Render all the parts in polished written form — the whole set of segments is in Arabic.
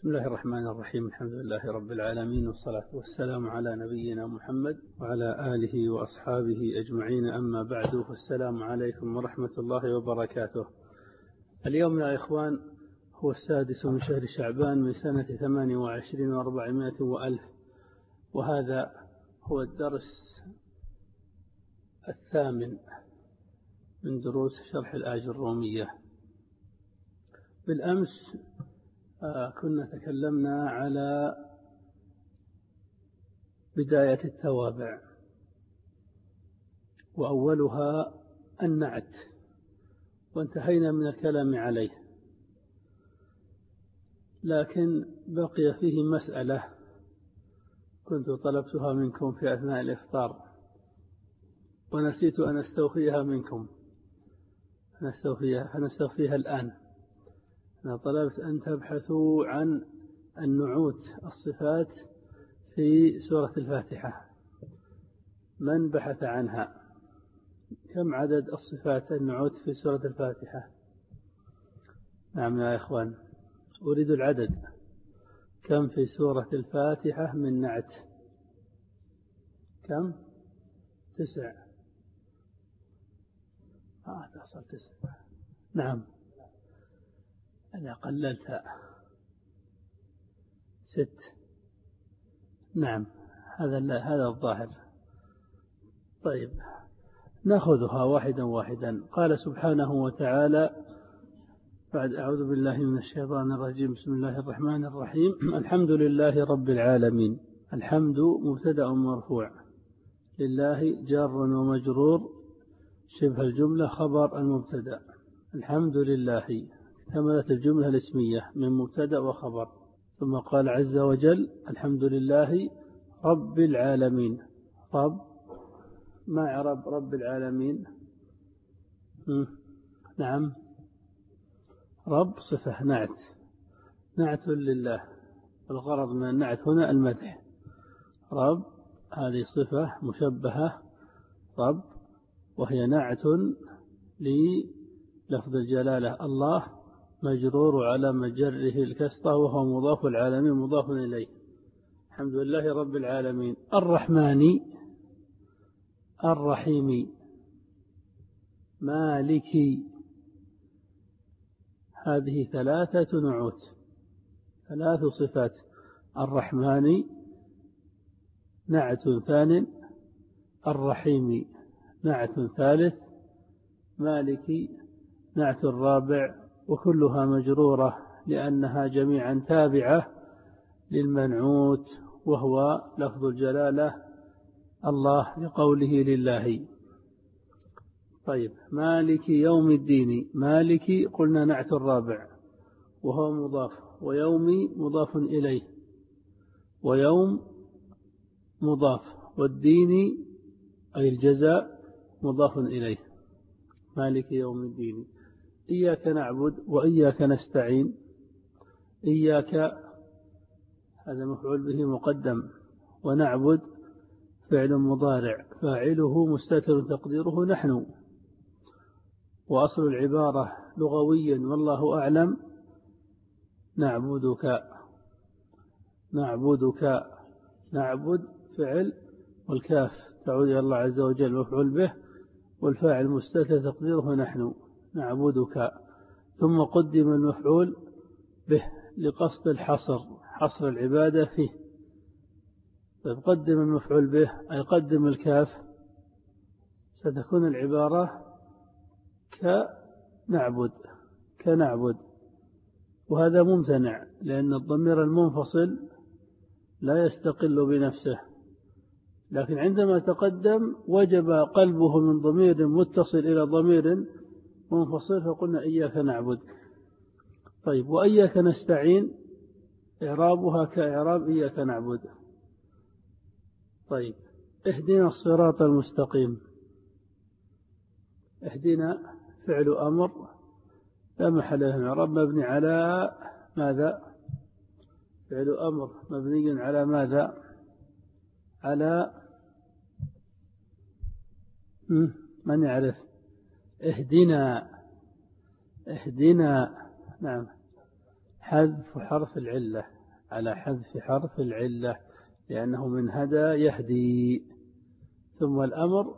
بسم الله الرحمن الرحيم. الحمد لله رب العالمين، والصلاة والسلام على نبينا محمد وعلى آله وأصحابه أجمعين. أما بعد، فالسلام عليكم ورحمة الله وبركاته. اليوم يا إخوان هو 6 من شهر شعبان من سنة 28 و400 وألف، وهذا هو الدرس 8 من دروس شرح الآية الرومية. بالأمس كنا تكلمنا على بداية التوابع، وأولها النعت، وانتهينا من الكلام عليه، لكن بقي فيه مسألة كنت طلبتها منكم في أثناء الإفطار ونسيت أن أستوفيها منكم، فنستوفيها الآن. أنا طلبت أن تبحثوا عن النعوت الصفات في سورة الفاتحة. من بحث عنها؟ كم عدد الصفات النعوت في سورة الفاتحة؟ نعم يا إخوان، أريد العدد. كم في سورة الفاتحة من نعت؟ كم؟ 9. تصل 9. نعم، أنا قللتها 6. نعم، هذا الظاهر. طيب، نأخذها واحدا واحدا. قال سبحانه وتعالى بعد: أعوذ بالله من الشيطان الرجيم، بسم الله الرحمن الرحيم. الحمد لله رب العالمين. الحمد مبتدأ مرفوع، لله جار ومجرور، شبه الجملة خبر المبتدأ. الحمد لله اكتملت الجملة الاسمية من مبتدأ وخبر. ثم قال عز وجل: الحمد لله رب العالمين. رب، ما إعراب رب العالمين؟ نعم، رب صفة نعت لله. الغرض من النعت هنا المدح. رب هذه صفة مشبهة رب، وهي نعت للفظ الجلالة الله، مجرور على مجره الكسرة، وهو مضاف، العالمين مضاف إليه. الحمد لله رب العالمين. الرحمن، الرحيم، مالك. هذه 3 نعوت، 3 صفات. الرحمن نعت ثان، الرحيم نعت ثالث، مالك نعت رابع، وكلها مجرورة لأنها جميعا تابعة للمنعوت، وهو لفظ الجلالة الله، لقوله لله. طيب، مالك يوم الدين. مالك قلنا نعت الرابع وهو مضاف، ويوم مضاف إليه، ويوم مضاف، والدين أي الجزاء مضاف إليه. مالك يوم الدين. إياك نعبد وإياك نستعين. إياك هذا مفعول به مقدم، ونعبد فعل مضارع فاعله مستتر تقديره نحن. وأصل العبارة لغويا والله أعلم نعبدك. نعبد فعل، والكاف تعود إلى الله عز وجل مفعول به، والفاعل مستتر تقديره نحن نعبدك. ثم قدم المفعول به لقصد الحصر، حصر العبادة فيه. قدم المفعول به أي قدم الكاف، ستكون العبارة كنعبد، وهذا ممتنع لأن الضمير المنفصل لا يستقل بنفسه، لكن عندما تقدم وجب قلبه من ضمير متصل إلى ضمير منفصل، فقلنا إياك نعبد. طيب، وإياك نستعين إعرابها كإعراب إياك نعبد. طيب، اهدنا الصراط المستقيم. اهدنا فعل أمر لا محل له من إعراب، مبني على ماذا؟ فعل أمر مبني على ماذا؟ على من يعرف؟ اهدنا. نعم، حذف حرف العلة، على حذف حرف العلة، لأنه من هدى يهدي. ثم الأمر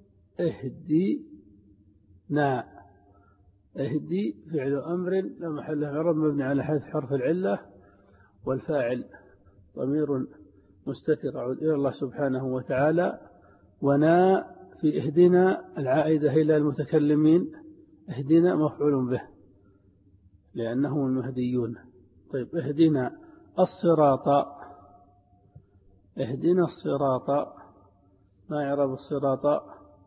اهدنا، اهدي فعل أمر لا محل له من الإعراب مبني على حذف حرف العلة، والفاعل ضمير مستتر يعود إلى الله سبحانه وتعالى. ونا في اهدنا العائدة إلى المتكلمين، اهدنا مفعول به لأنهم المهديون. طيب اهدنا الصراط، اهدنا الصراط، ما يعرب الصراط؟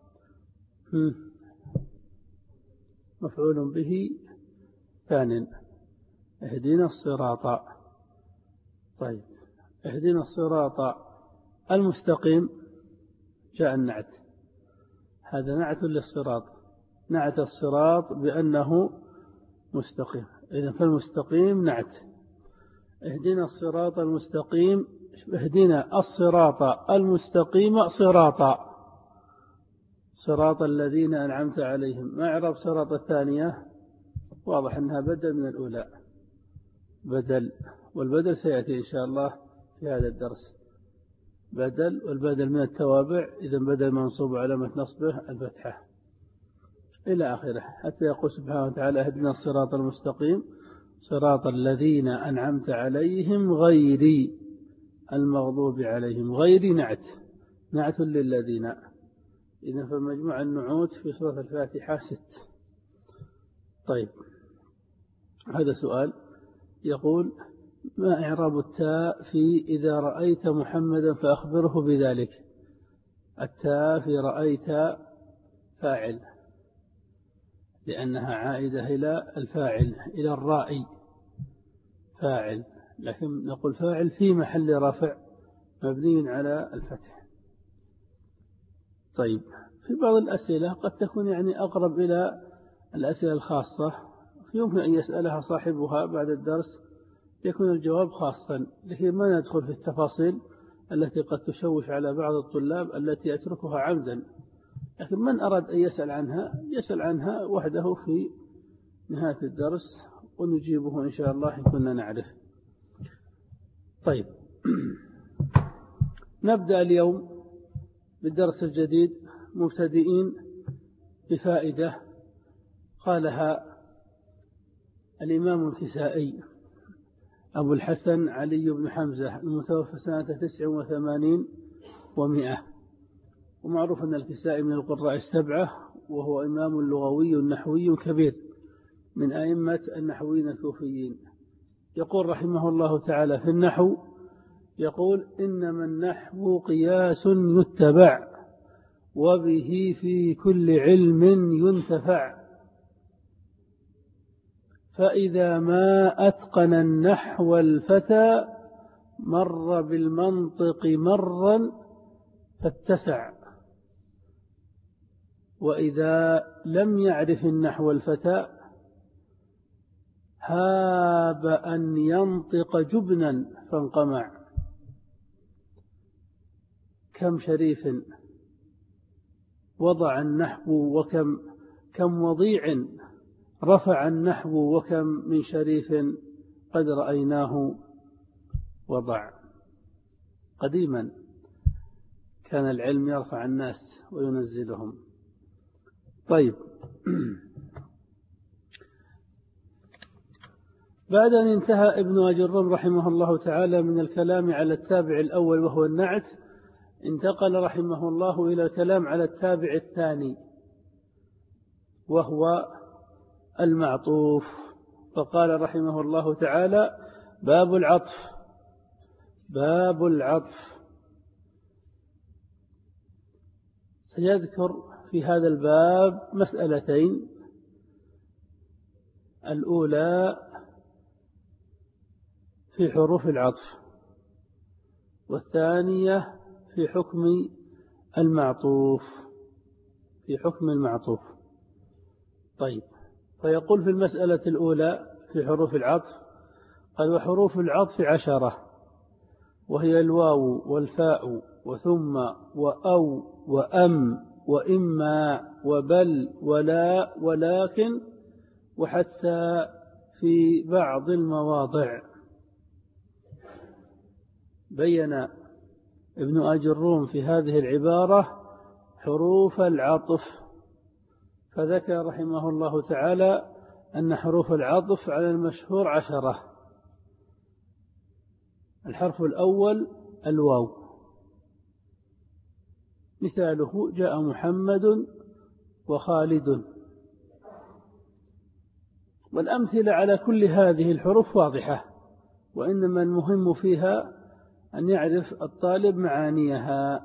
مفعول به ثان، اهدنا الصراط. طيب اهدنا الصراط المستقيم، جاء النعت، هذا نعت للصراط، نعت الصراط بأنه مستقيم، إذن فالمستقيم نعت. اهدنا الصراط المستقيم، اهدنا الصراط المستقيم صراطا، صراط الذين أنعمت عليهم. ما إعراب صراط الثانية؟ واضح أنها بدل من الأولى، بدل، والبدل سيأتي إن شاء الله في هذا الدرس، بدل، والبدل من التوابع، إذن بدل منصوب علامة نصبه الفتحة إلى آخره، حتى يقول سبحانه وتعالى اهدنا الصراط المستقيم صراط الذين أنعمت عليهم غير المغضوب عليهم. غير نعت، نعت للذين. إذن فمجموع النعوت في سورة الفاتحة 6. طيب هذا سؤال يقول ما إعراب التاء في إذا رأيت محمدا فأخبره بذلك؟ التاء في رأيت فاعل، لأنها عائدة إلى الفاعل، إلى الرائي فاعل، لكن نقول فاعل في محل رفع مبني على الفتح. طيب في بعض الأسئلة قد تكون يعني أقرب إلى الأسئلة الخاصة، يمكن أن يسألها صاحبها بعد الدرس يكون الجواب خاصا، لكن ما ندخل في التفاصيل التي قد تشوش على بعض الطلاب التي أتركها عمدا، لكن من أراد أن يسأل عنها يسأل عنها وحده في نهاية الدرس ونجيبه إن شاء الله إن كنا نعرف. طيب نبدأ اليوم بالدرس الجديد مبتدئين بفائدة قالها الإمام الكسائي أبو الحسن علي بن حمزة المتوفى سنة 89 و100، ومعروف أن الكسائي من القراء السبعة، وهو إمام لغوي نحوي كبير من أئمة النحويين الكوفيين. يقول رحمه الله تعالى في النحو، يقول إنما النحو قياس يتبع وبه في كل علم ينتفع، فإذا ما أتقن النحو الفتى مر بالمنطق مرا فاتسع، وإذا لم يعرف النحو الفتى هاب أن ينطق جبنا فانقمع. كم شريف وضع النحو كم وضيع رفع النحو، وكم من شريف قد رأيناه وضع. قديما كان العلم يرفع الناس وينزلهم. طيب بعد أن انتهى ابن أجرم رحمه الله تعالى من الكلام على التابع الأول وهو النعت، انتقل رحمه الله إلى الكلام على التابع الثاني وهو المعطوف، فقال رحمه الله تعالى باب العطف. باب العطف سيذكر في هذا الباب مسألتين، الأولى في حروف العطف، والثانية في حكم المعطوف، في حكم المعطوف. طيب فيقول في المسألة الأولى في حروف العطف، قال وحروف العطف 10، وهي الواو والفاء وثم وأو وأم وإما وبل ولا ولكن وحتى في بعض المواضع. بين ابن أجروم في هذه العبارة حروف العطف، فذكر رحمه الله تعالى أن حروف العطف على المشهور 10. الحرف الأول الواو، مثاله جاء محمد وخالد. والأمثلة على كل هذه الحروف واضحة، وإنما المهم فيها أن يعرف الطالب معانيها،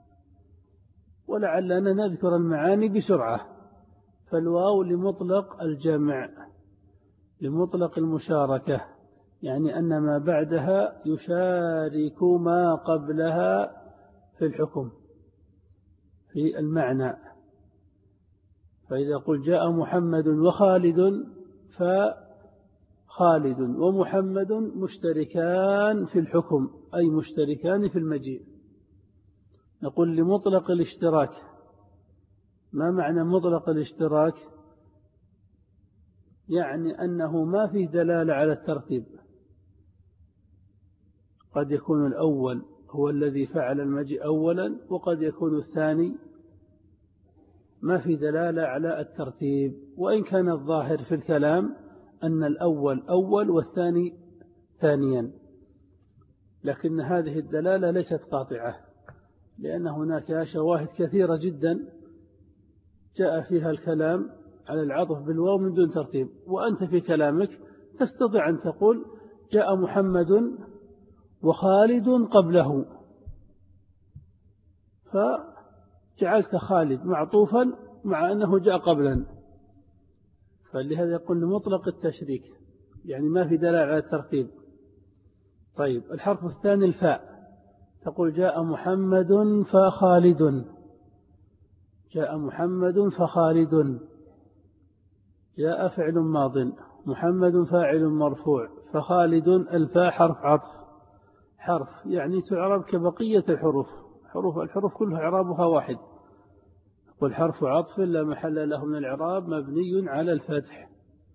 ولعلنا نذكر المعاني بسرعة. فالواو لمطلق الجمع، لمطلق المشاركة، يعني أن ما بعدها يشارك ما قبلها في الحكم في المعنى. فإذا قل جاء محمد وخالد، فخالد ومحمد مشتركان في الحكم، أي مشتركان في المجيء. نقول لمطلق الاشتراك. ما معنى مطلق الاشتراك؟ يعني أنه ما فيه دلالة على الترتيب. قد يكون الأول هو الذي فعل المجيء أولا، وقد يكون الثاني ما في دلالة على الترتيب، وإن كان الظاهر في الكلام أن الأول أول والثاني ثانيا، لكن هذه الدلالة ليست قاطعة، لأن هناك شواهد كثيرة جدا جاء فيها الكلام على العطف بالواو من دون ترتيب. وأنت في كلامك تستطيع أن تقول جاء محمد وخالد قبله، فجعلت خالد معطوفا مع أنه جاء قبلا، فلهذا يقول مطلق التشريك، يعني ما في دلالة على الترتيب. طيب الحرف الثاني الفاء، تقول جاء محمد فخالد، جاء محمد فخالد. جاء فعل ماض، محمد فاعل مرفوع، فخالد الفاء حرف عطف، حرف يعني تعرب كبقية الحروف، الحروف كلها إعرابها واحد. قل حرف عطف لا محل له من الإعراب مبني على الفتح.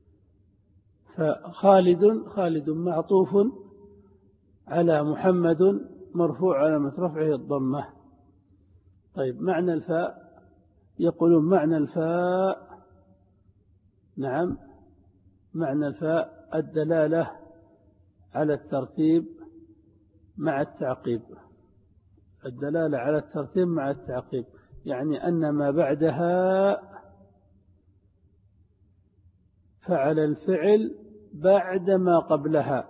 فخالد معطوف على محمد مرفوع علامة رفعه الضمة. طيب معنى الفاء، يقولون معنى الفاء، نعم معنى الفاء الدلالة على الترتيب مع التعقيب، الدلالة على الترتيب مع التعقيب، يعني أن ما بعدها فعل الفعل بعد ما قبلها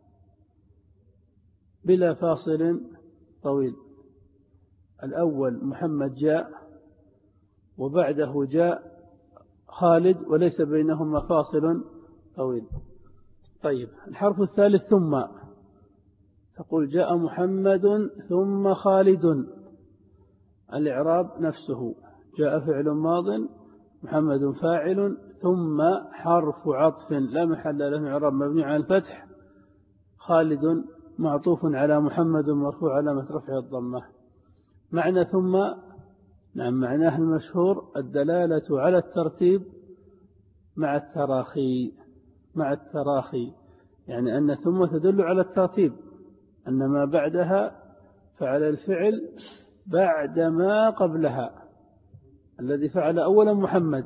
بلا فاصل طويل. الأول محمد جاء، وبعده جاء خالد، وليس بينهما فاصل طويل. طيب الحرف الثالث ثم، تقول جاء محمد ثم خالد. الإعراب نفسه، جاء فعل ماض، محمد فاعل، ثم حرف عطف لا محل له من إعراب مبني على الفتح، خالد معطوف على محمد مرفوع علامة رفعه الضمة. معنى ثم، نعم معناه المشهور الدلالة على الترتيب مع التراخي، مع التراخي، يعني أن ثم تدل على الترتيب، أن ما بعدها فعل الفعل بعد ما قبلها. الذي فعل أولا محمد،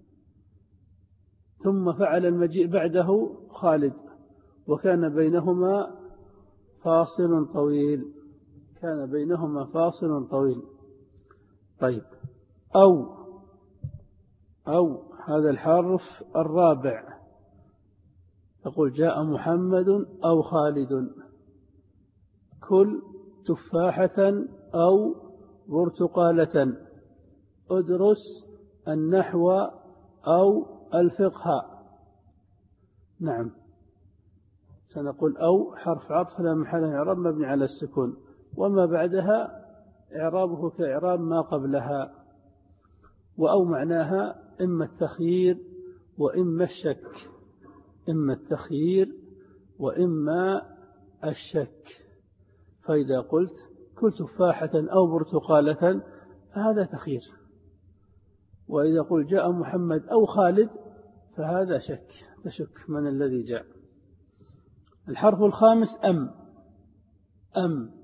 ثم فعل المجيء بعده خالد، وكان بينهما فاصل طويل، كان بينهما فاصل طويل. طيب أو هذا الحرف الرابع، تقول جاء محمد أو خالد، كل تفاحة أو برتقالة، ادرس النحو أو الفقه. نعم سنقول أو حرف عطف لا محل له إعراب مبني على السكون، وما بعدها إعرابه كإعراب ما قبلها. وأو معناها إما التخيير وإما الشك، إما التخيير وإما الشك. فإذا قلت كل تفاحة أو برتقالة فهذا تخيير، وإذا قلت جاء محمد أو خالد فهذا شك، تشك من الذي جاء. الحرف الخامس أم،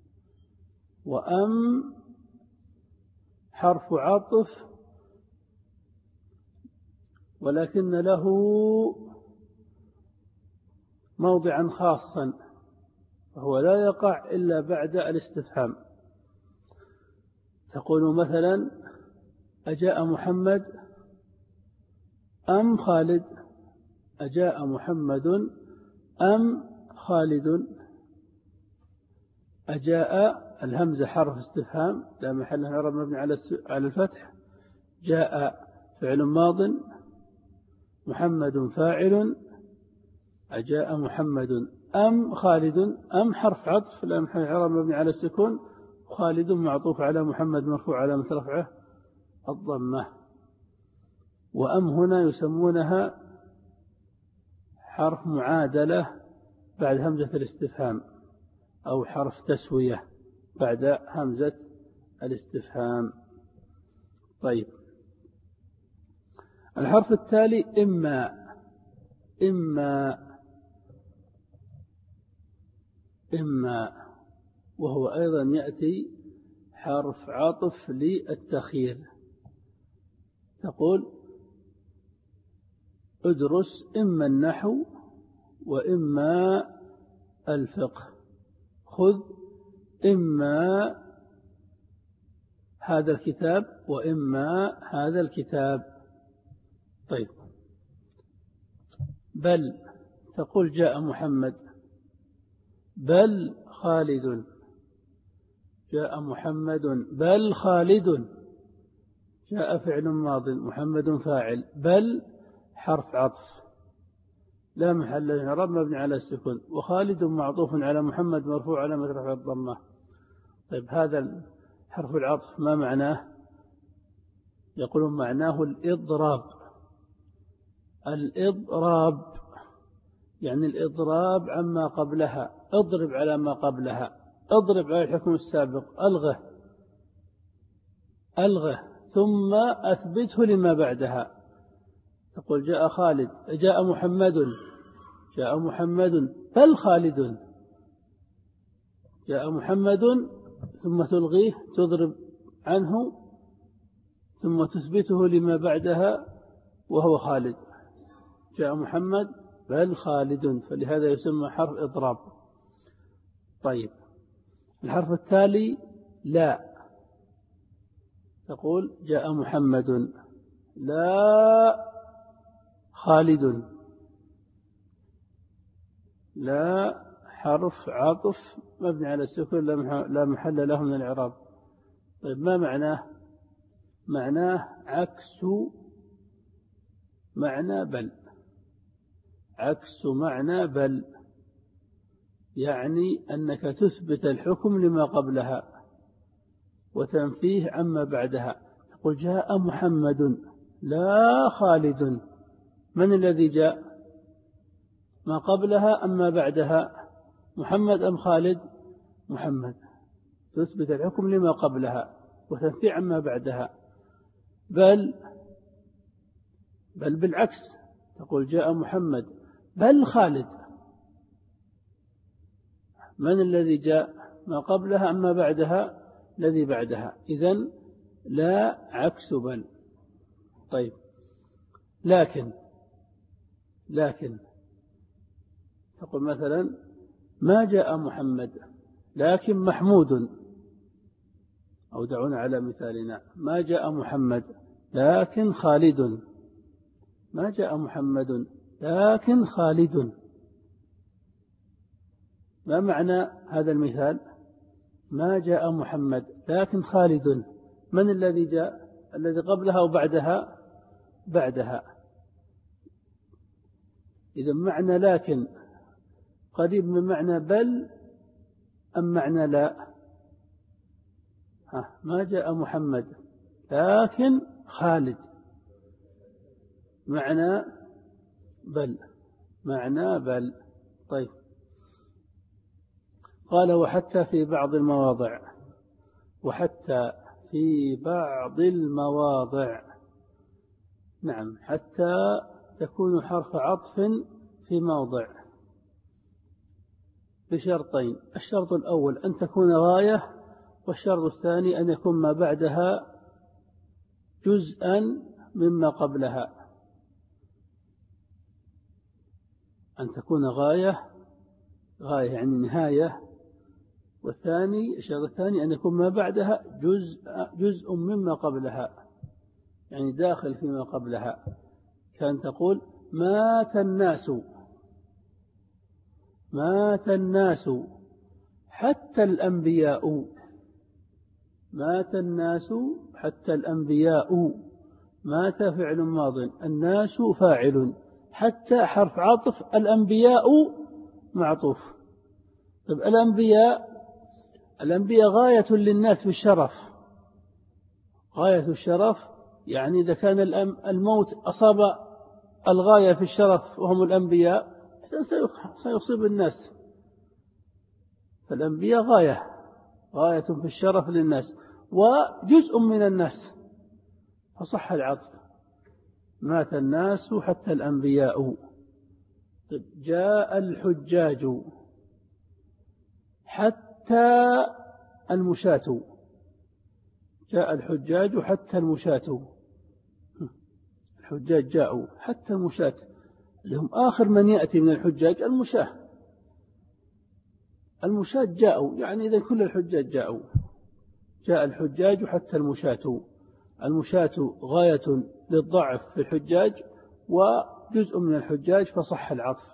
وأم حرف عطف ولكن له موضعا خاصا، وهو لا يقع إلا بعد الاستفهام. تقول مثلا: أجاء محمد أم خالد؟ أجاء محمد أم خالد؟ أجاء الهمزة حرف استفهام لا محل له من الإعراب مبني على الفتح. جاء فعل ماض، محمد فاعل، أجاء محمد. أم خالد، أم حرف عطف لا محل له من الإعراب مبني على السكون، خالد معطوف على محمد مرفوع علامة رفعه الضمة. وأم هنا يسمونها حرف معادلة بعد همزة الاستفهام، أو حرف تسوية بعد همزة الاستفهام. طيب، الحرف التالي إما، وهو أيضا يأتي حرف عطف للتخيير. تقول: ادرس إما النحو وإما الفقه، خذ إما هذا الكتاب وإما هذا الكتاب. طيب، بل تقول: جاء محمد، بل خالد. جاء محمد بل خالد. جاء فعل ماض، محمد فاعل، بل حرف عطف لا محل له من الإعراب مبني على السكون، وخالد معطوف على محمد مرفوع علامة رفعه الضمة. طيب، هذا حرف العطف ما معناه؟ يقولون معناه الإضراب، يعني الإضراب عما قبلها. اضرب على ما قبلها، اضرب على الحكم السابق، ألغه ثم أثبته لما بعدها. تقول: جاء خالد، جاء محمد بل خالد. جاء محمد ثم تلغيه، تضرب عنه ثم تثبته لما بعدها وهو خالد. جاء محمد بل خالد، فلهذا يسمى حرف إضراب. طيب، الحرف التالي لا. تقول: جاء محمد لا خالد. لا حرف عطف مبني على السكون لا محل له من الإعراب. طيب، ما معناه؟ معناه عكس معنى بل، عكس معنى بل، يعني أنك تثبت الحكم لما قبلها وتنفيه عما بعدها. تقول: جاء محمد لا خالد. من الذي جاء؟ ما قبلها أم ما بعدها؟ محمد أم خالد؟ محمد. تثبت الحكم لما قبلها وتنفي عما بعدها. بل بالعكس، تقول: جاء محمد بل خالد. من الذي جاء؟ ما قبلها أم ما بعدها؟ الذي بعدها. إذن لا عكس بل. طيب، لكن تقول مثلا: ما جاء محمد لكن محمود. أو دعونا على مثالنا: ما جاء محمد لكن خالد. ما جاء محمد لكن خالد. ما معنى هذا المثال؟ ما جاء محمد لكن خالد. من الذي جاء؟ الذي قبلها وبعدها؟ بعدها. إذا معنى لكن قريب من معنى بل أم معنى لا؟ ما جاء محمد لكن خالد، معنى بل. طيب، قال: وحتى في بعض المواضع. وحتى في بعض المواضع. نعم، حتى تكون حرف عطف في موضع بشرطين: الشرط الأول أن تكون غاية، والشرط الثاني أن يكون ما بعدها جزءا مما قبلها. أن تكون غاية يعني نهاية، والثاني الشرط الثاني أن يكون ما بعدها جزء مما قبلها، يعني داخل فيما قبلها. كان تقول مات الناس حتى الأنبياء. مات الناس حتى الأنبياء. مات فعل ماض، الناس فاعل، حتى حرف عطف، الأنبياء معطوف. طب الأنبياء غاية للناس بالشرف، غاية الشرف، يعني إذا كان الموت أصاب الغاية في الشرف وهم الأنبياء سيصيب الناس. فالأنبياء غاية في الشرف للناس وجزء من الناس، فصح العطف. مات الناس حتى الأنبياء. جاء الحجاج حتى المشاة. جاء الحجاج حتى المشاة. الحجاج جاءوا حتى المشاة، لهم آخر من يأتي من الحجاج المشاة جاءوا، يعني إذا كل الحجاج جاءوا. جاء الحجاج حتى المشاة. المشاة غاية للضعف في الحجاج وجزء من الحجاج، فصح العطف،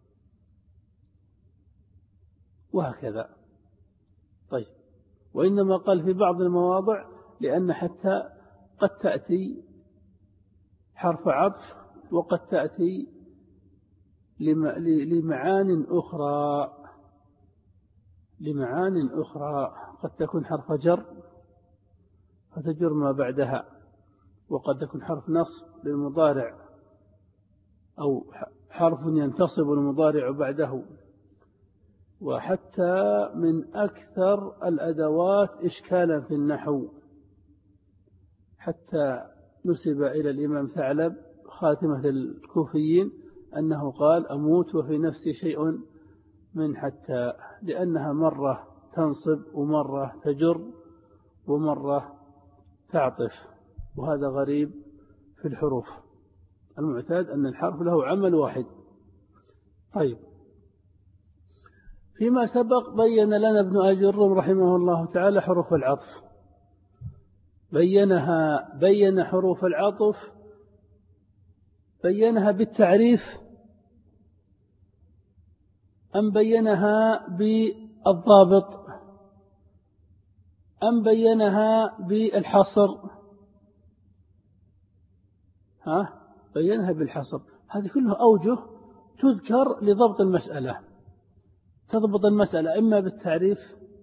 وهكذا. طيب، وإنما قال في بعض المواضع لأن حتى قد تأتي حرف عطف، وقد تأتي لمعان أخرى. قد تكون حرف جر فتجر ما بعدها، وقد تكون حرف نصب للمضارع، أو حرف ينتصب المضارع بعده. وحتى من أكثر الأدوات إشكالا في النحو. حتى نسب إلى الإمام ثعلب خاتمة الكوفيين أنه قال: أموت وفي نفسي شيء من حتى، لأنها مرة تنصب ومرة تجر ومرة تعطف، وهذا غريب في الحروف. المعتاد أن الحرف له عمل واحد. طيب، فيما سبق بين لنا ابن أجر رحمه الله تعالى حروف العطف. بين حروف العطف، بينها بالتعريف أم بينها بالضابط أم بينها بالحصر؟ بينها بالحصر. هذه كلها أوجه تذكر لضبط المسألة. تضبط المسألة إما بالتعريف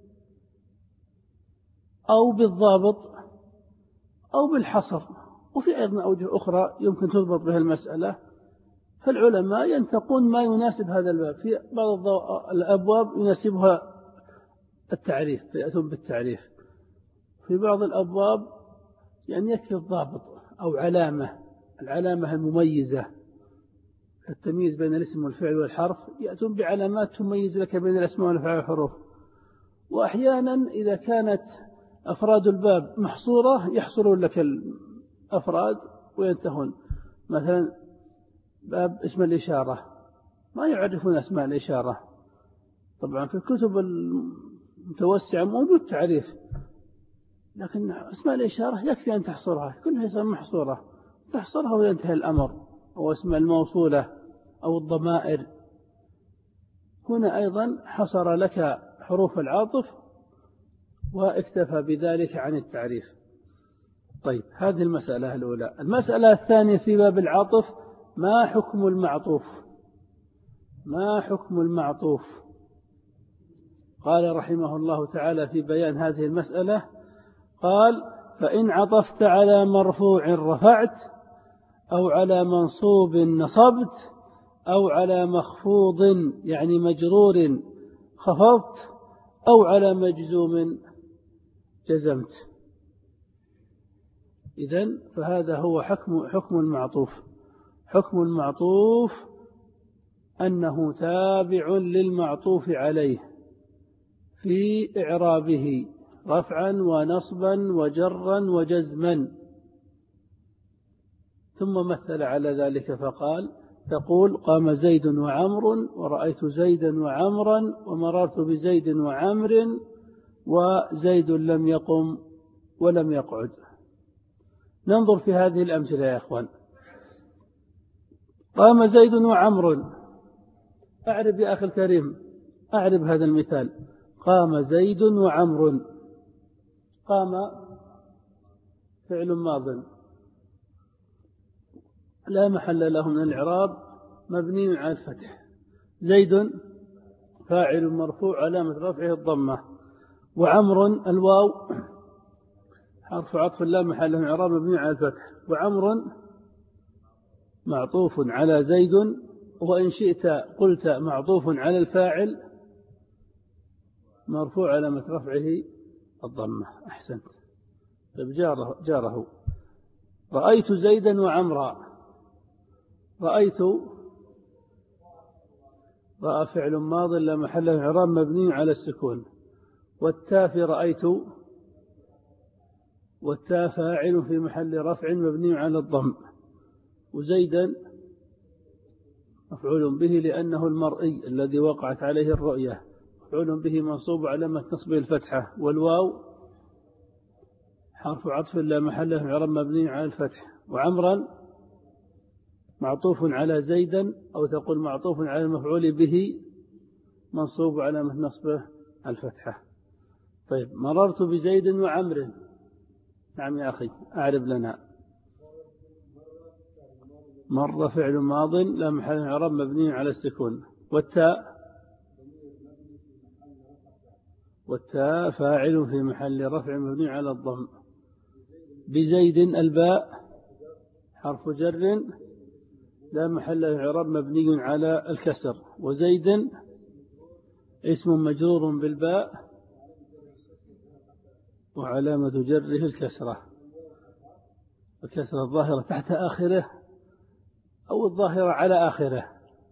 أو بالضابط أو بالحصر، وفي أيضا أوجه أخرى يمكن تضبط بها المسألة. فالعلماء ينتقون ما يناسب هذا الباب. في بعض الأبواب يناسبها التعريف فيأتون بالتعريف، في بعض الأبواب يعني يكفي الضابط أو العلامة المميزة، التمييز بين الاسم والفعل والحرف، يأتون بعلامات تميز لك بين الأسماء والأفعال والحروف. وأحيانا إذا كانت أفراد الباب محصورة يحصرون لك الأفراد وينتهون. مثلا باب اسم الإشارة ما يعرفون أسماء الإشارة. طبعا في الكتب المتوسعة موجود تعريف، لكن أسماء الإشارة يكفي أن تحصرها، كلها اسم محصورة تحصرها وينتهي الأمر، أو اسم الموصولة أو الضمائر. هنا أيضا حصر لك حروف العاطف واكتفى بذلك عن التعريف. طيب، هذه المسألة الأولى. المسألة الثانية في باب العاطف: ما حكم المعطوف؟ ما حكم المعطوف؟ قال رحمه الله تعالى في بيان هذه المسألة، قال: فإن عطفت على مرفوع رفعت، أو على منصوب نصبت، أو على مخفوض يعني مجرور خفضت، أو على مجزوم جزمت. إذن فهذا هو حكم المعطوف. حكم المعطوف أنه تابع للمعطوف عليه في إعرابه رفعا ونصبا وجرا وجزما. ثم مثل على ذلك فقال: تقول قام زيد وعمر، ورأيت زيدا وعمرا، ومررت بزيد وعمر، وزيد لم يقم ولم يقعد. ننظر في هذه الأمثلة يا أخوان. قام زيد وعمر، أعرب يا أخي الكريم، أعرب هذا المثال. قام زيد وعمر. قام فعل ماض لا محل له من الإعراب، مبني على الفتح. زيد فاعل مرفوع علامة رفعه الضمة. وعمر الواو حرف عطف لا محل له من الإعراب، مبني على الفتح. وعمر معطوف على زيد، وإن شئت قلت معطوف على الفاعل مرفوع علامة رفعه الضمة. أحسنت. طيب جاره. رأيت زيدا وعمرا. رأيت رأى فعل ماض لا محل له من الإعراب، مبني على السكون. والتاء في رأيت، والتاء فاعل في محل رفع مبني على الضم. وزيدا مفعول به لأنه المرئي الذي وقعت عليه الرؤية، مفعول به منصوب علامة نصبه الفتحة. والواو حرف عطف لا محل له من الإعراب، مبني على الفتح. وعمرا معطوف على زيدا، أو تقول معطوف على المفعول به منصوب علامة نصبه الفتحة. طيب مررت بزيد وعمر. نعم يا أخي أعرب لنا. مر فعل ماض لا محل له من الإعراب، مبني على السكون. والتاء فاعل في محل رفع مبني على الضم. بزيد الباء حرف جر لا محل له من الإعراب، مبني على الكسر. وزيد اسم مجرور بالباء وعلامة جره الكسرة الظاهرة تحت آخره أو الظاهرة على آخره.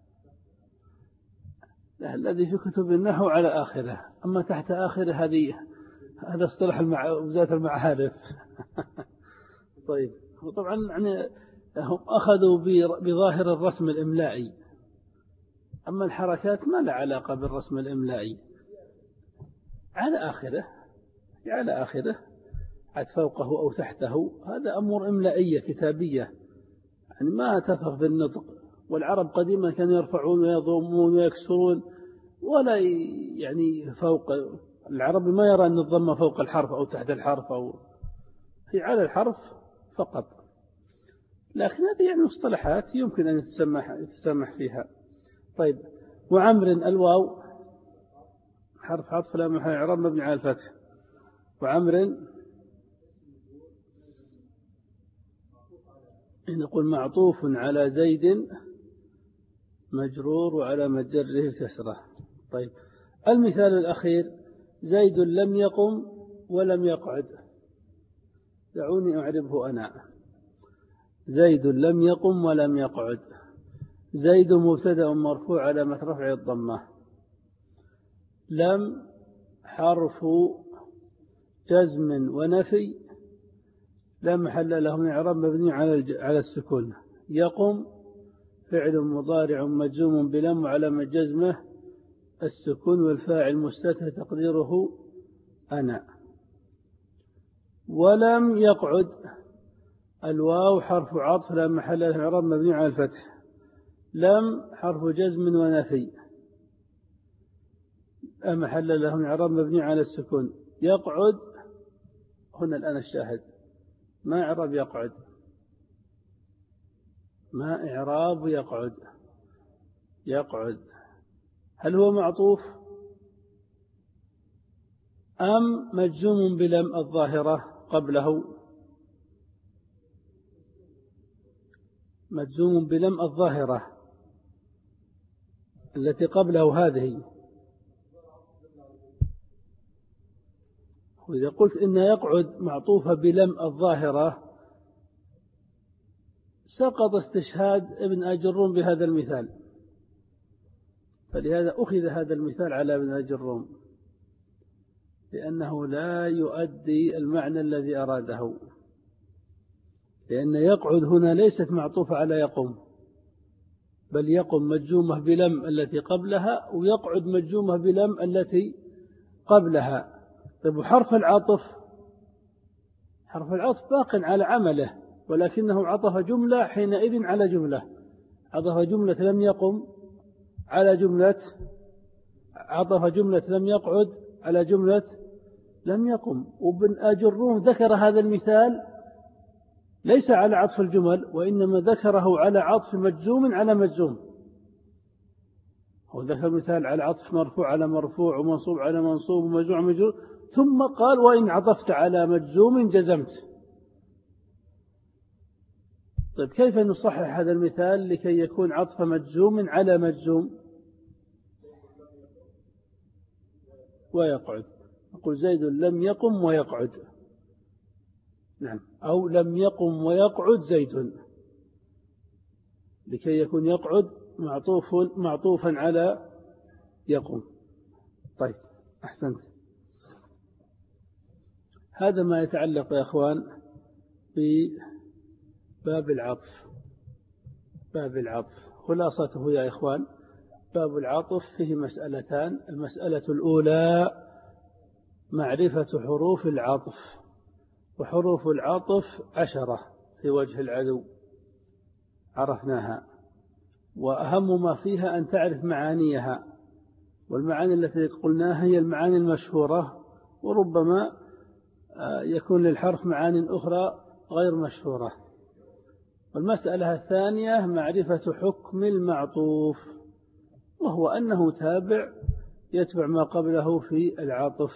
الذي في كتب النحو على آخره، أما تحت آخره هذا اصطلاح وزارة المعارف. طيب وطبعا يعني هم أخذوا بظاهر الرسم الإملائي، أما الحركات ما لها علاقة بالرسم الإملائي. على آخره عد فوقه أو تحته، هذا أمور إملائية كتابية، يعني ما تفرق بالنطق. والعرب قديما كانوا يرفعون ويضمون ويكسرون، ولا يعني فوق. العربي ما يرى أن الضمة فوق الحرف أو تحت الحرف أو في على الحرف فقط. لكن هذه يعني مصطلحات يمكن أن يتسمح فيها. طيب وعمر الواو حرف عطف لا محل إعراب، مبني على الفتح. وعمر نقول معطوف على زيد مجرور وعلامة جره الكسرة. طيب المثال الأخير: زيد لم يقم ولم يقعد. دعوني أعربه أنا. زيد لم يقم ولم يقعد. زيد مبتدأ مرفوع علامة رفعه الضمة. لم حرف جزم ونفي لا محل له من إعراب، مبني على السكون. يقم فعل مضارع مجزوم بلم وعلامة جزمه السكون، والفاعل مستتر تقديره أنا. ولم يقعد الواو حرف عطف لا محل له من الإعراب، مبني على الفتح. لم حرف جزم ونفي لا محل له من الإعراب، مبني على السكون. يقعد هنا الآن الشاهد، ما إعراب يقعد؟ ما إعراب يقعد؟ يقعد هل هو معطوف أم مجزوم بلم الظاهرة قبله؟ مجزوم بلم الظاهرة التي قبله هذه. وإذا قلت إن يقعد معطوفة بلم الظاهرة سقط استشهاد ابن أجروم بهذا المثال، فلهذا أخذ هذا المثال على ابن أجروم، لأنه لا يؤدي المعنى الذي أراده، لأن يقعد هنا ليست معطوفة على يقوم، بل يقوم مجزومة بلم التي قبلها، ويقعد مجزومة بلم التي قبلها. طيب حرف العطف باق على عمله، ولكنه عطف جملة حينئذ على جملة، عطف جملة لم يقم على جملة، عطف جملة لم يقعد على جملة لم يقم. وابن أجروم ذكر هذا المثال ليس على عطف الجمل، وإنما ذكره على عطف مجزوم على مجزوم. هو ذكر مثال على عطف مرفوع على مرفوع، ومنصوب على منصوب، ومجزوم على مجزوم، ثم قال وإن عطفت على مجزوم جزمت. طيب كيف نصحح هذا المثال لكي يكون عطف مجزوم على مجزوم ويقعد؟ نقول زيد لم يقم ويقعد، نعم، أو لم يقم ويقعد زيد، لكي يكون يقعد معطوفا على يقوم. طيب أحسنت. هذا ما يتعلق يا أخوان بباب العطف. باب العطف خلاصته يا إخوان، باب العطف فيه مسألتان. المسألة الأولى معرفة حروف العطف، وحروف العطف 10 في وجه العدو عرفناها، وأهم ما فيها أن تعرف معانيها، والمعاني التي قلناها هي المعاني المشهورة، وربما يكون للحرف معاني أخرى غير مشهورة. والمسألة الثانية معرفة حكم المعطوف، وهو أنه تابع يتبع ما قبله في العاطف.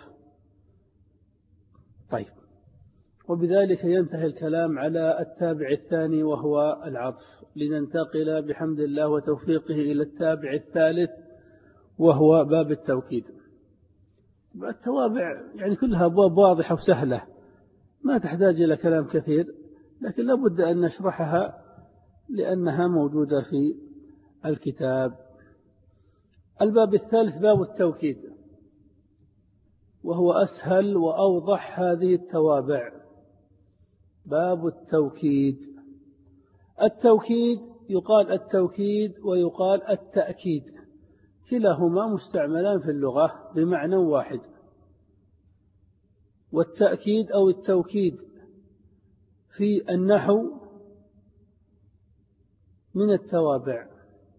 طيب، وبذلك ينتهي الكلام على التابع الثاني وهو العطف، لننتقل بحمد الله وتوفيقه إلى التابع الثالث وهو باب التوكيد. التوابع يعني كلها أبواب واضحة وسهلة، ما تحتاج إلى كلام كثير، لكن لابد أن نشرحها لأنها موجودة في الكتاب. الباب الثالث باب التوكيد، وهو أسهل وأوضح هذه التوابع. باب التوكيد. التوكيد يقال التوكيد ويقال التأكيد، كلاهما مستعملان في اللغة بمعنى واحد. والتأكيد أو التوكيد في النحو من التوابع.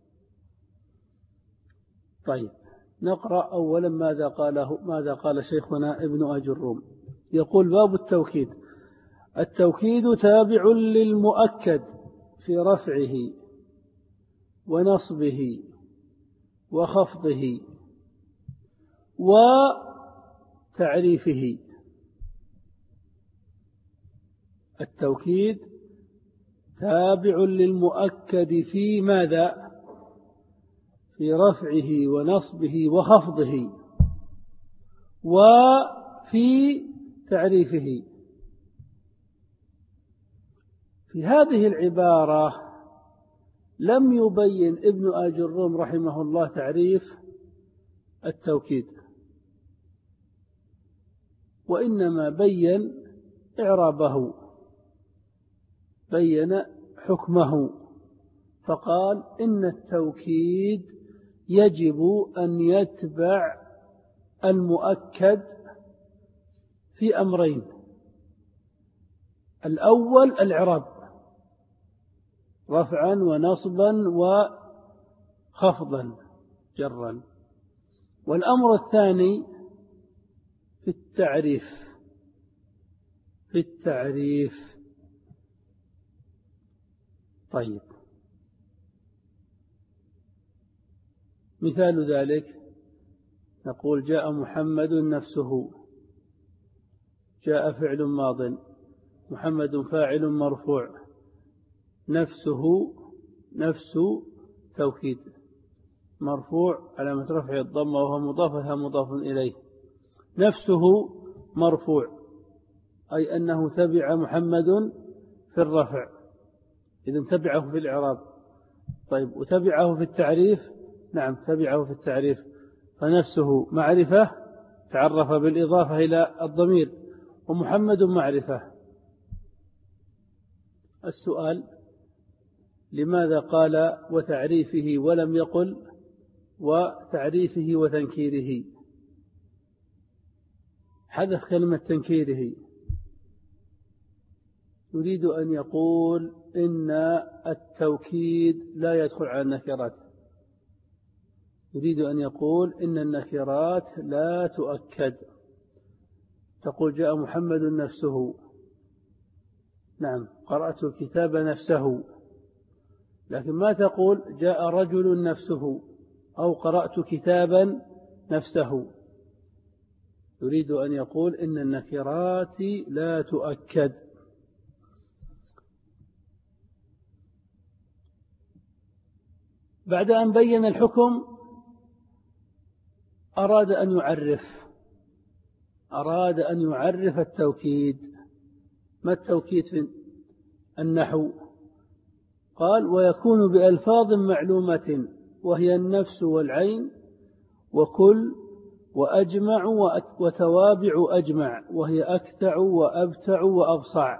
طيب نقرأ أولا ماذا قال شيخنا ابن أجروم. يقول باب التوكيد: التوكيد تابع للمؤكد في رفعه ونصبه وخفضه وتعريفه. التوكيد تابع للمؤكد في ماذا؟ في رفعه ونصبه وخفضه وفي تعريفه. في هذه العبارة لم يبين ابن أجروم رحمه الله تعريف التوكيد، وإنما بين إعرابه، بين حكمه، فقال إن التوكيد يجب أن يتبع المؤكد في أمرين: الأول الإعراب رفعا ونصبا وخفضا جرا، والأمر الثاني في التعريف. طيب، مثال ذلك نقول جاء محمد نفسه، جاء فعل ماض، محمد فاعل مرفوع، نفسه نفس توكيد مرفوع علامة رفع الضمة وهو مضافها مضاف إليه. نفسه مرفوع أي أنه تبع محمد في الرفع، إذن تبعه في الإعراب. طيب وتبعه في التعريف؟ نعم تبعه في التعريف. فنفسه معرفة تعرف بالإضافة إلى الضمير، ومحمد معرفة. السؤال: لماذا قال وتعريفه ولم يقل وتعريفه وتنكيره؟ حذف كلمة تنكيره. يريد أن يقول إن التوكيد لا يدخل على النكرات، يريد أن يقول إن النكرات لا تؤكد. تقول جاء محمد نفسه، نعم قرأت الكتاب نفسه، لكن ما تقول جاء رجل نفسه أو قرأت كتابا نفسه. يريد أن يقول إن النكرات لا تؤكد. بعد أن بين الحكم أراد أن يعرف التوكيد. ما التوكيد في النحو؟ قال: ويكون بألفاظ معلومة وهي النفس والعين وكل وأجمع وتوابع أجمع، وهي أكتع وأبتع وأبصع.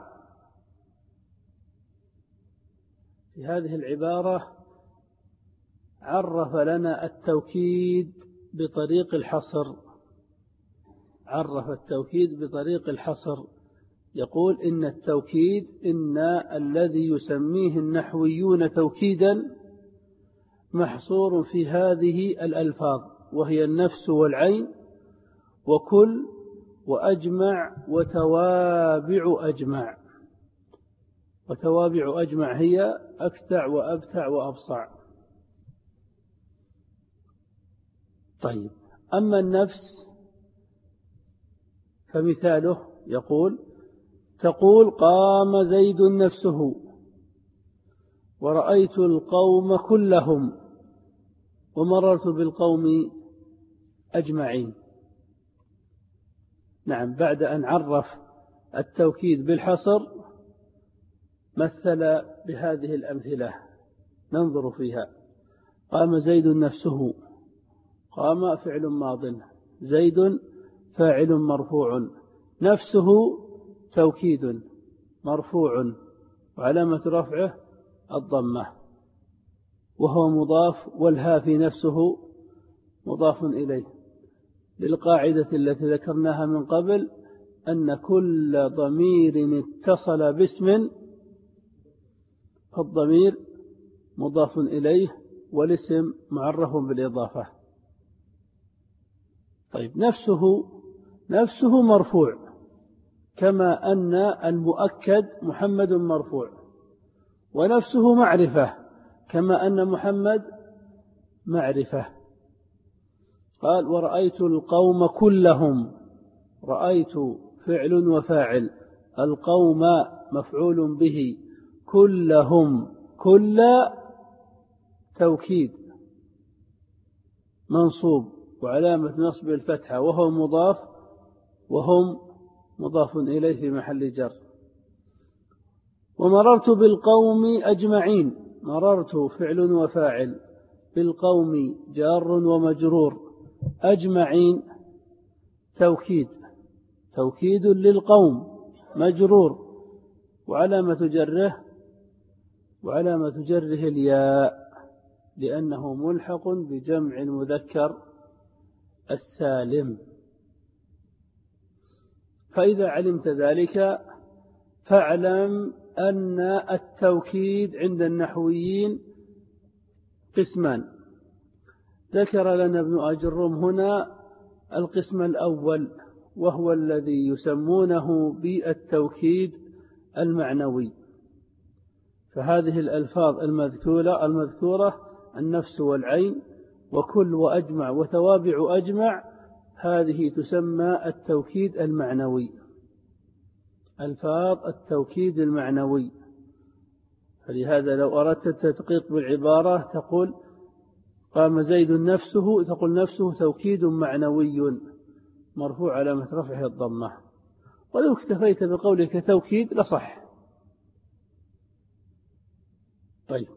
في هذه العبارة عرف لنا التوكيد بطريق الحصر، عرف التوكيد بطريق الحصر. يقول إن التوكيد إن الذي يسميه النحويون توكيدا محصور في هذه الألفاظ، وهي النفس والعين وكل وأجمع وتوابع أجمع. وتوابع أجمع هي أكتع وأبتع وأبصع. طيب، أما النفس فمثاله يقول: تقول قام زيد نفسه ورأيت القوم كلهم ومررت بالقوم أجمعين. نعم، بعد أن عرف التوكيد بالحصر مثل بهذه الأمثلة ننظر فيها. قام زيد نفسه، قام فعل ماض، زيد فاعل مرفوع، نفسه توكيد مرفوع وعلامة رفعه الضمة، وهو مضاف، والها في نفسه مضاف إليه، للقاعدة التي ذكرناها من قبل أن كل ضمير اتصل باسم فالضمير مضاف إليه والاسم معرف بالإضافة. طيب، نفسه مرفوع، كما أن المؤكد محمد مرفوع، ونفسه معرفة كما أن محمد معرفة. قال: ورأيت القوم كلهم، رأيت فعل وفاعل، القوم مفعول به، كلهم كل توكيد منصوب وعلامة نصب الفتحة، وهو مضاف، وهم مضاف إليه في محل جر. ومررت بالقوم أجمعين، مررت فعل وفاعل، بالقوم جار ومجرور، أجمعين توكيد للقوم مجرور، وعلامة جره الياء، لأنه ملحق بجمع المذكر السالم. فإذا علمت ذلك فاعلم أن التوكيد عند النحويين قسمان. ذكر لنا ابن أجرم هنا القسم الأول، وهو الذي يسمونه بالتوكيد المعنوي. فهذه الألفاظ المذكورة النفس والعين وكل وأجمع وتوابع أجمع، هذه تسمى التوكيد المعنوي، ألفاظ التوكيد المعنوي. فلهذا لو أردت التدقيق بالعبارة تقول قام زيد نفسه، تقول نفسه توكيد معنوي مرفوع علامة رفعه الضمة. ولو اكتفيت بقولك توكيد لصح. طيب.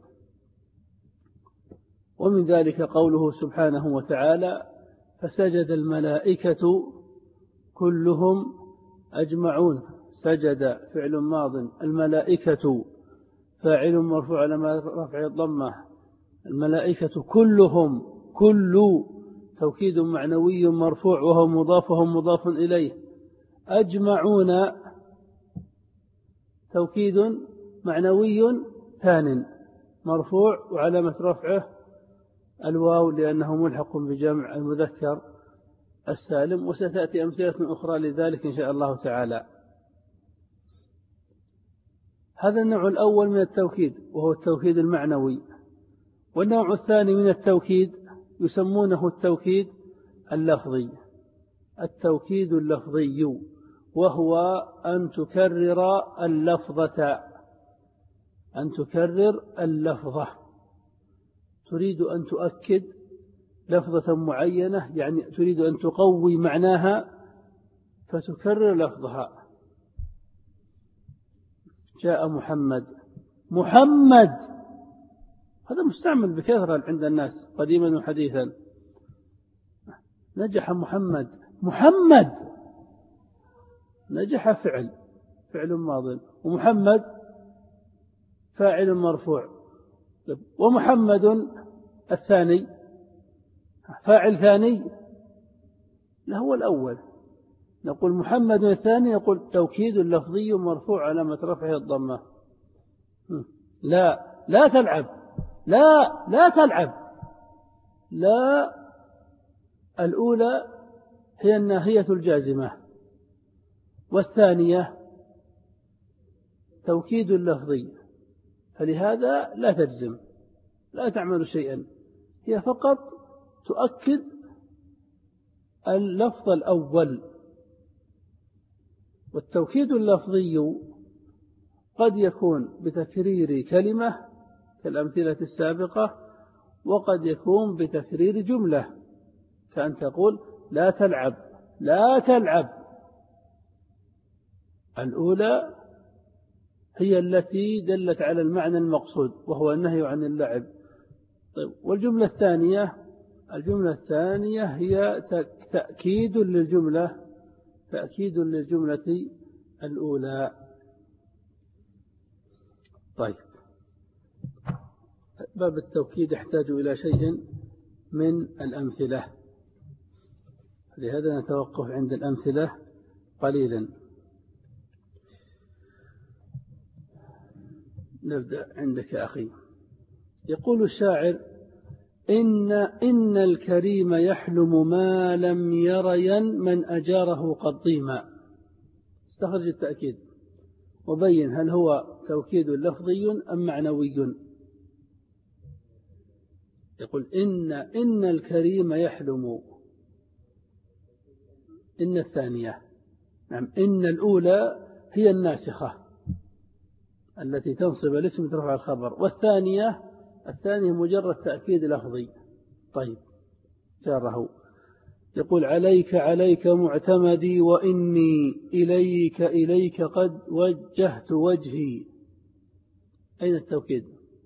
ومن ذلك قوله سبحانه وتعالى فسجد الملائكة كلهم أجمعون. سجد فعل ماض، الملائكة فاعل مرفوع على رفع الضمة، الملائكة كلهم، كل توكيد معنوي مرفوع وهو مضاف وهو مضاف إليه. أجمعون توكيد معنوي ثان مرفوع وعلامة رفعه الواو لأنه ملحق بجمع المذكر السالم. وستأتي أمثلة أخرى لذلك إن شاء الله تعالى. هذا النوع الأول من التوكيد وهو التوكيد المعنوي. والنوع الثاني من التوكيد يسمونه التوكيد اللفظي. التوكيد اللفظي وهو أن تكرر اللفظة، أن تكرر اللفظة. تريد أن تؤكد لفظة معينة، يعني تريد أن تقوي معناها فتكرر لفظها. جاء محمد، محمد هذا مستعمل بكثرة عند الناس قديما وحديثا. نجح محمد، محمد نجح فعل ماض، ومحمد فاعل مرفوع، ومحمد الثاني فاعل ثاني لا هو الأول. نقول محمد الثاني، نقول توكيد لفظي مرفوع علامة رفعه الضمة. لا تلعب، لا تلعب. لا الأولى هي الناهية الجازمة، والثانية توكيد لفظي، فلهذا لا تجزم، لا تعمل شيئا، هي فقط تؤكد اللفظ الأول. والتوكيد اللفظي قد يكون بتكرير كلمة كالأمثلة السابقة، وقد يكون بتكرير جملة كأن تقول لا تلعب، لا تلعب. الأولى هي التي دلت على المعنى المقصود وهو النهي عن اللعب. طيب، والجملة الثانية، الجملة الثانية هي تأكيد للجملة، تأكيد للجملة الأولى. طيب، باب التوكيد يحتاج إلى شيء من الأمثلة، لهذا نتوقف عند الأمثلة قليلا. نبدأ عندك أخي. يقول الشاعر إن الكريم يحلم ما لم يرين من أجاره قد ضيما. استخرج التأكيد وبين هل هو توكيد لفظي أم معنوي. يقول إن الكريم يحلم، إن الثانية، نعم، إن الأولى هي الناسخة التي تنصب الاسم ترفع الخبر، والثانية مجرد تأكيد لفظي. طيب، جاره. يقول عليك معتمدي وإني إليك قد وجهت وجهي. أين التوكيد؟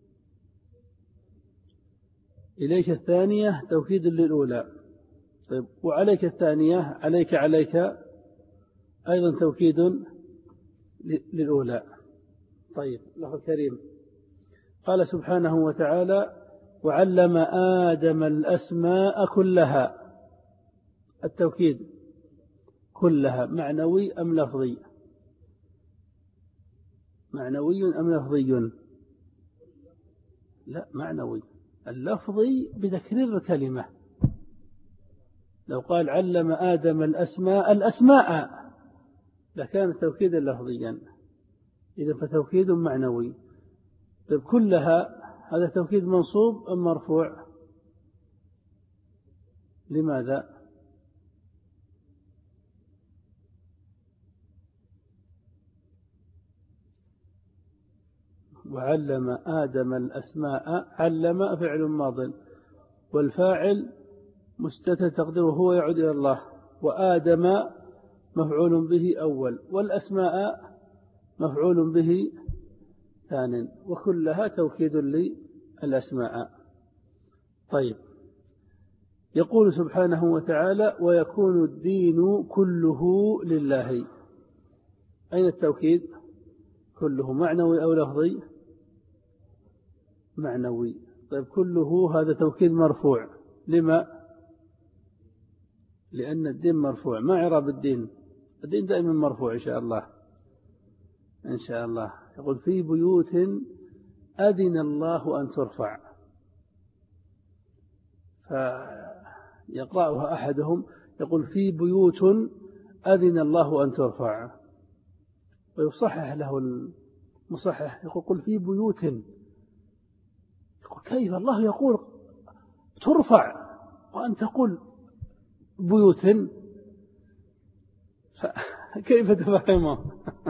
إليك الثانية توكيد للأولى. طيب، وعليك الثانية عليك أيضا توكيد للأولى. طيب، الأخ الكريم قال سبحانه وتعالى وعلم آدم الأسماء كلها. التوكيد كلها معنوي أم لفظي؟ معنوي أم لفظي؟ لا، معنوي. اللفظي بتكرير الكلمة. لو قال علم آدم الأسماء لكان توكيدا لفظيا، إذا فتوكيد معنوي. طيب، كلها هذا توكيد منصوب أم مرفوع؟ لماذا؟ وعلم آدم الأسماء، علم فعل ماض والفاعل مستتر تقديره هو يعود إلى الله، وآدم مفعول به أول، والأسماء مفعول به ثان، وكلها توكيد للأسماء. طيب، يقول سبحانه وتعالى: ويكون الدين كله لله. أين التوكيد؟ كله معنوي أو لفظي؟ معنوي. طيب، كله هذا توكيد مرفوع، لما؟ لأن الدين مرفوع. ما إعراب الدين؟ الدين دائما مرفوع إن شاء الله. إن شاء الله. يقول: في بيوت أذن الله أن ترفع. فيقرأها أحدهم يقول: في بيوت أذن الله أن ترفع، ويصحح له المصحح يقول: قل في بيوت. يقول: كيف الله يقول ترفع وأن تقول بيوت؟ كيف تفهمه؟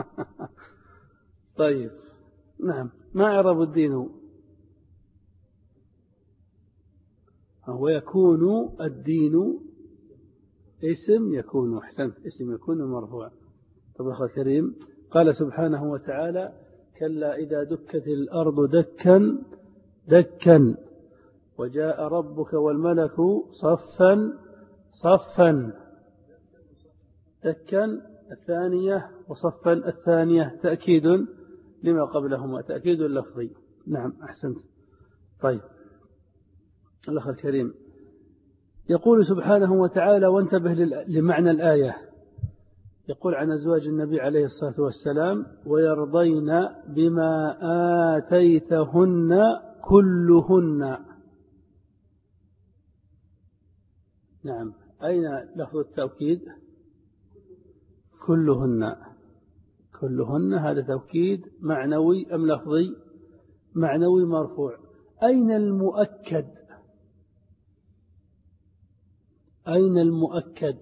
طيب، نعم. ما إعراب الدين؟ هو يكون الدين اسم يكون. أحسن، اسم يكون مرفوع. طب أخي الكريم، قال سبحانه وتعالى: كلا إذا دكت الأرض دكا دكا وجاء ربك والملك صفا صفا. دكا الثانية وصفا الثانية تأكيد لما قبلهما، تأكيد لفظي. نعم، أحسنت. طيب، الأخ الكريم يقول سبحانه وتعالى، وانتبه لمعنى الآية، يقول عن أزواج النبي عليه الصلاة والسلام: ويرضين بما آتيتهن كلهن. نعم، أين لفظ التوكيد؟ كلهن. كلهن هذا توكيد معنوي أم لفظي؟ معنوي مرفوع. أين المؤكد؟ أين المؤكد؟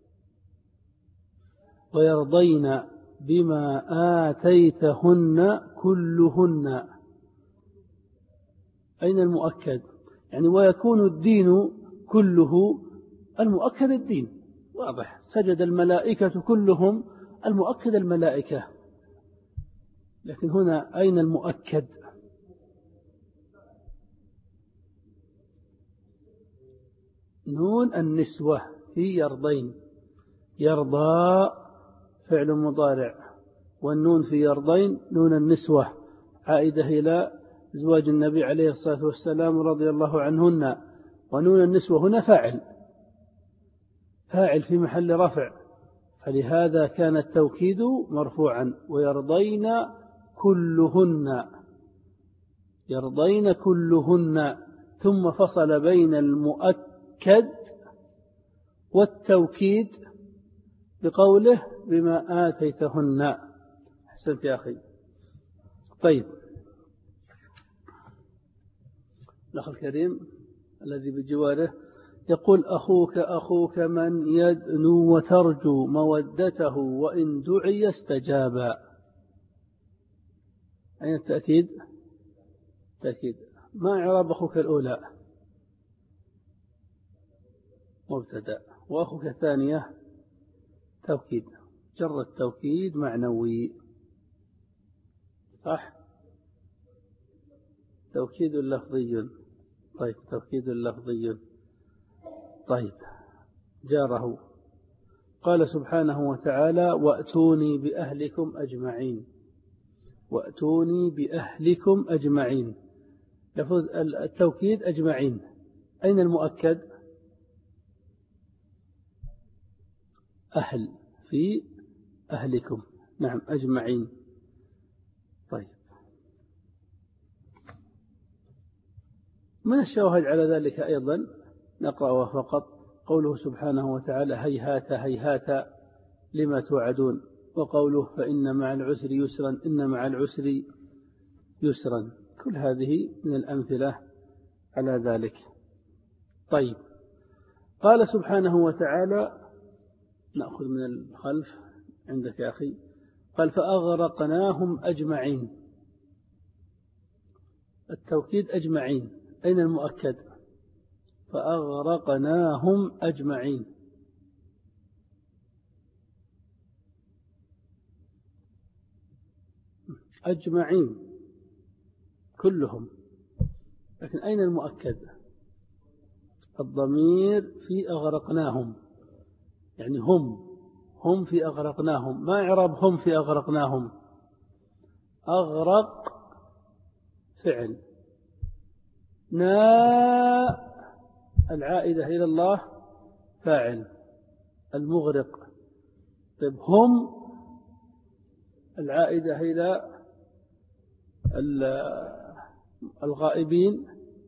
ويرضين بما آتيتهن كلهن. أين المؤكد؟ يعني ويكون الدين كله. المؤكد الدين واضح، سجد الملائكة كلهم، المؤكد الملائكة. لكن هنا أين المؤكد؟ نون النسوة في يرضين. يرضى فعل مضارع، والنون في يرضين نون النسوة عائدة إلى زواج النبي عليه الصلاة والسلام رضي الله عنهن. ونون النسوة هنا فاعل في محل رفع، فلهذا كان التوكيد مرفوعا: ويرضين كلهن. يرضين كلهن، ثم فصل بين المؤكد والتوكيد بقوله: بما آتيتهن. أحسنت يا أخي. طيب، الأخ الكريم الذي بجواره يقول: أخوك من يدنو وترجو مودته وإن دعي استجابا. أين التأكيد؟ تأكيد. ما إعراب أخوك الأولى؟ مبتدأ. وأخوك الثانية توكيد، جر التوكيد معنوي، صح؟ توكيد لفظي. طيب، توكيد لفظي. طيب، جاره. قال سبحانه وتعالى: وأتوني بأهلكم أجمعين. وأتوني بأهلكم أجمعين. لفظ التوكيد أجمعين. أين المؤكد؟ أهل في أهلكم. نعم، أجمعين. طيب، من الشواهد على ذلك أيضا نقرأ فقط قوله سبحانه وتعالى: هيهات هيهات لما توعدون، وقوله: فإن مع العسر يسرا إن مع العسر يسرا. كل هذه من الأمثلة على ذلك. طيب، قال سبحانه وتعالى، نأخذ من الخلف عندك يا أخي، قال: فأغرقناهم أجمعين. التوكيد أجمعين. أين المؤكد؟ فأغرقناهم أجمعين. أجمعين كلهم. لكن أين المؤكد؟ الضمير في أغرقناهم، يعني هم في أغرقناهم. ما إعراب هم في أغرقناهم؟ أغرق فعل، العائدة إلى الله فاعل، المغرق. طيب هم العائدة إلى الغائبين،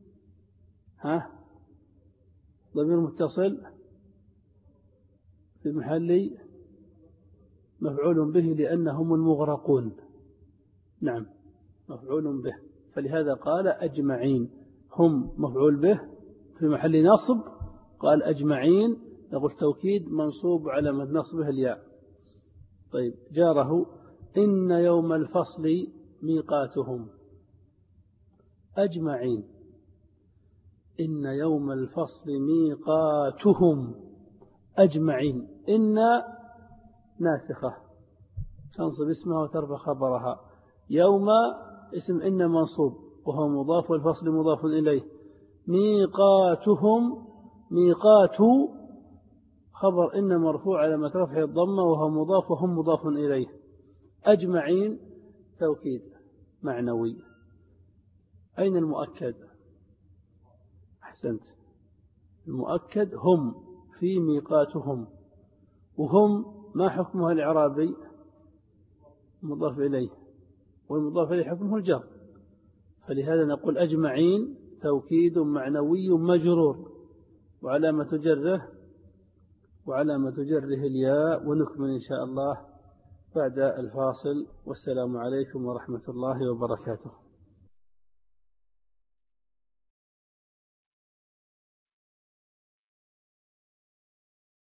ضمير متصل في محل مفعول به لأنهم المغرقون. نعم، مفعول به، فلهذا قال أجمعين. هم مفعول به في محل نصب، قال أجمعين، نقول توكيد منصوب على نصبه الياء. طيب جاره إن يوم الفصل ميقاتهم. أجمعين، إن يوم الفصل ميقاتهم. أجمعين، إن ناسخة تنصب اسمها وترفع خبرها. يوم اسم إن منصوب وهو مضاف والفصل مضاف إليه. ميقاتهم، ميقات خبر إن مرفوع على رفعه الضمة وهو مضاف وهم مضاف إليه. أجمعين توكيد معنوي. أين المؤكد؟ أحسنت، المؤكد هم في ميقاتهم. وهم ما حكمها الإعرابي؟ مضاف إليه، والمضاف إليه حكمه الجر، فلهذا نقول أجمعين توكيد معنوي مجرور، وعلامة جره الياء. ونكمل إن شاء الله بعد الفاصل. والسلام عليكم ورحمة الله وبركاته.